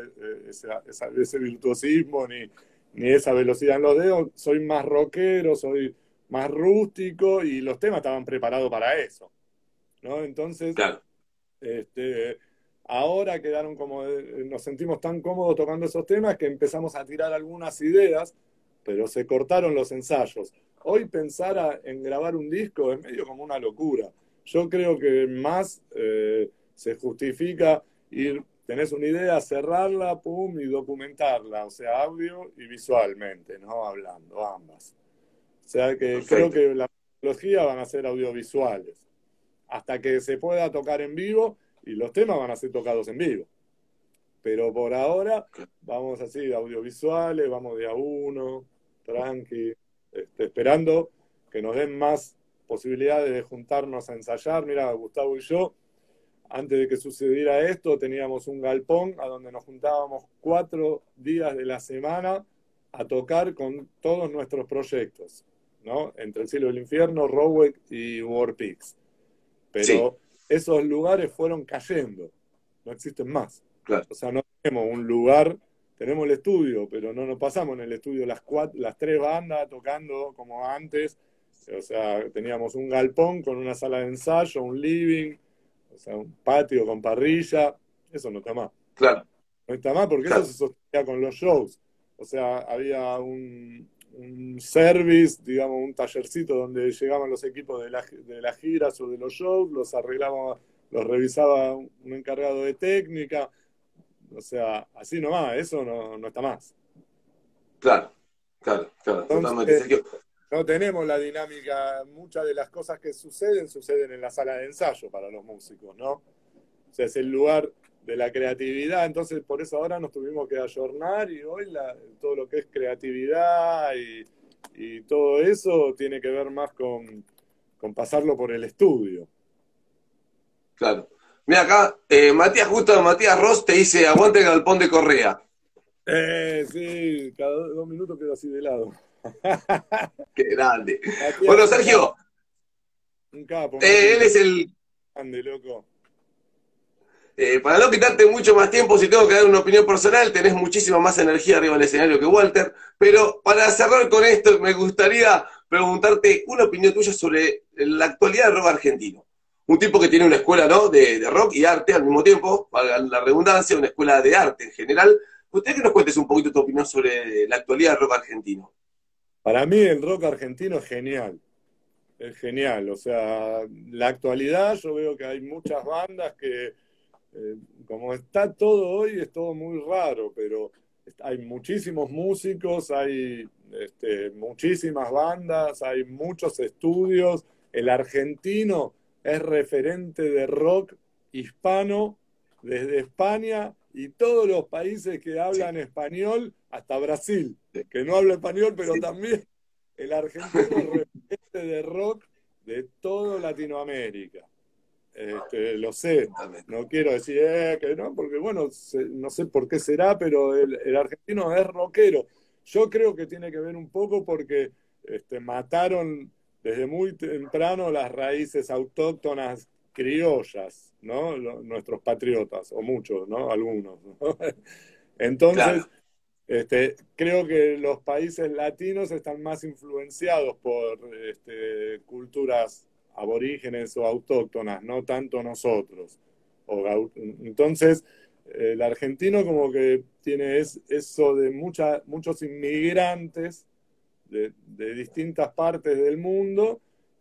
ese virtuosismo ni esa velocidad en los dedos, soy más rockero, soy más rústico y los temas estaban preparados para eso, ¿no? Entonces, claro, este, ahora quedaron como, nos sentimos tan cómodos tocando esos temas que empezamos a tirar algunas ideas, pero se cortaron los ensayos. Hoy pensar en grabar un disco es medio como una locura. Yo creo que más se justifica tenés una idea, cerrarla, pum, y documentarla, o sea, audio y visualmente, ¿no? Hablando, ambas. O sea que creo perfecto. que la tecnología van a ser audiovisuales hasta que se pueda tocar en vivo y los temas van a ser tocados en vivo. Pero por ahora vamos así, audiovisuales, vamos de a uno, tranqui, esperando que nos den más posibilidades de juntarnos a ensayar. Mira, Gustavo y yo, antes de que sucediera esto, teníamos un galpón a donde nos juntábamos 4 días de la semana a tocar con todos nuestros proyectos, ¿no? Entre el cielo y el infierno, Rowek y Warpix. Sí, Pero esos lugares fueron cayendo, no existen más. claro, O sea, no tenemos un lugar, tenemos el estudio, pero no nos pasamos en el estudio las 3 bandas tocando como antes. O sea, teníamos un galpón con una sala de ensayo, un living, o sea, un patio con parrilla. Eso no está más. claro, No está más porque eso claro, se sostenía con los shows. O sea, había un service, digamos, un tallercito donde llegaban los equipos de las giras o de los shows, los arreglaba, los revisaba un encargado de técnica. O sea, así nomás, eso no está más. claro, claro, claro, totalmente, Entonces, Sergio. no tenemos la dinámica, muchas de las cosas que suceden en la sala de ensayo para los músicos, ¿no? O sea, es el lugar de la creatividad, entonces por eso ahora nos tuvimos que ayornar y hoy todo lo que es creatividad y todo eso tiene que ver más con pasarlo por el estudio. Claro. Mira acá, Matías Ross te dice, aguante el galpón de Correa. Sí, cada 2 minutos quedo así de lado. Qué grande. Matías Bueno, es Sergio, un capo, Mati, él es el, grande, loco. para no quitarte mucho más tiempo, si tengo que dar una opinión personal, tenés muchísima más energía arriba del escenario que Walter, pero para cerrar con esto, me gustaría preguntarte una opinión tuya sobre la actualidad del rock argentino. Un tipo que tiene una escuela, ¿no?, de rock y arte al mismo tiempo, valga la redundancia, una escuela de arte en general. Me gustaría que nos cuentes un poquito tu opinión sobre la actualidad del rock argentino. Para mí el rock argentino es genial, o sea, la actualidad yo veo que hay muchas bandas que, como está todo hoy, es todo muy raro, pero hay muchísimos músicos, hay muchísimas bandas, hay muchos estudios, el argentino es referente de rock hispano desde España y todos los países que Sí, hablan español, hasta Brasil, sí, que no habla español, pero sí, también el argentino es referente de rock de toda Latinoamérica. Lo sé, totalmente. no quiero decir que no, porque bueno, no sé por qué será, pero el argentino es rockero. Yo creo que tiene que ver un poco porque mataron desde muy temprano las raíces autóctonas criollas, ¿no? Nuestros patriotas, o muchos, ¿no? Algunos, ¿no? Entonces, Claro, creo que los países latinos están más influenciados por culturas aborígenes o autóctonas, no tanto nosotros. Entonces, el argentino como que tiene eso de muchos inmigrantes de distintas partes del mundo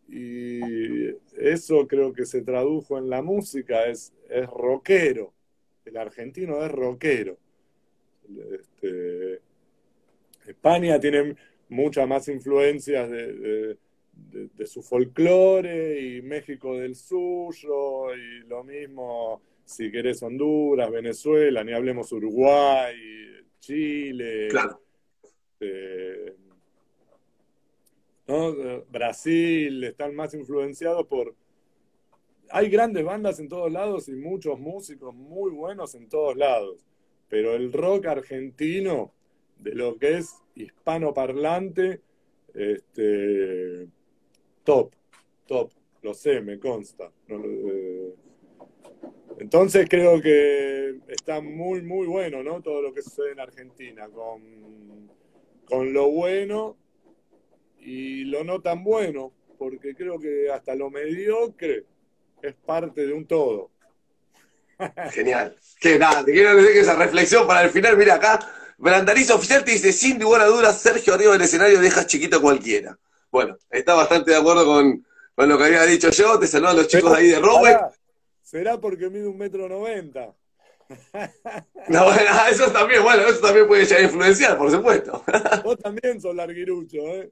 y eso creo que se tradujo en la música, es rockero. El argentino es rockero. Este, España tiene muchas más influencias de su folclore y México del suyo, y lo mismo si querés Honduras, Venezuela, ni hablemos Uruguay, Chile, Claro. ¿no? Brasil, están más influenciados por... Hay grandes bandas en todos lados y muchos músicos muy buenos en todos lados, pero el rock argentino, de lo que es hispanoparlante, top, lo sé, me consta. Entonces creo que está muy, muy bueno, ¿no? Todo lo que sucede en Argentina, con lo bueno y lo no tan bueno, porque creo que hasta lo mediocre es parte de un todo. Genial. Qué grande. Quiero decir que esa reflexión para el final, mira acá, Brandariz Oficial te dice, sin lugar a dudas, Sergio arriba del escenario deja chiquito a cualquiera. Bueno, está bastante de acuerdo con lo que había dicho yo. Te saludan los chicos ahí de Rowe. ¿Será porque mide 1,90 m? No, bueno, eso también puede llegar a influenciar, por supuesto. Vos también sos larguirucho, ¿eh?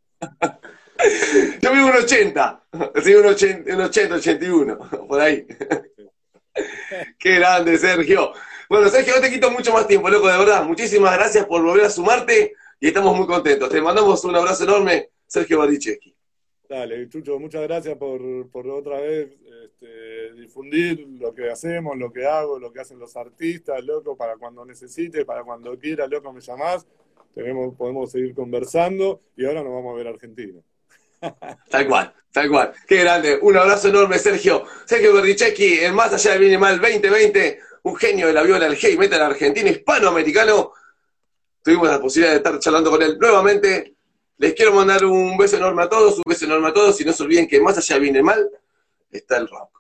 Yo mido 1,80. Sí, 1,80, 81, por ahí. Qué grande, Sergio. Bueno, Sergio, no te quito mucho más tiempo, loco, de verdad. Muchísimas gracias por volver a sumarte y estamos muy contentos. Te mandamos un abrazo enorme, Sergio Barichevsky. Dale, Chucho, muchas gracias por otra vez difundir lo que hacemos, lo que hago, lo que hacen los artistas, loco, para cuando necesites, para cuando quieras, loco, me llamás, podemos seguir conversando y ahora nos vamos a ver a Argentina. Tal cual. Qué grande. Un abrazo enorme, Sergio. Sergio Barichevsky, en Más Allá del Bien y Mal 2020, un genio de la viola, el heavy metal argentino, hispanoamericano. Tuvimos la posibilidad de estar charlando con él nuevamente. Les quiero mandar un beso enorme a todos, y no se olviden que más allá del bien y el mal está el rock.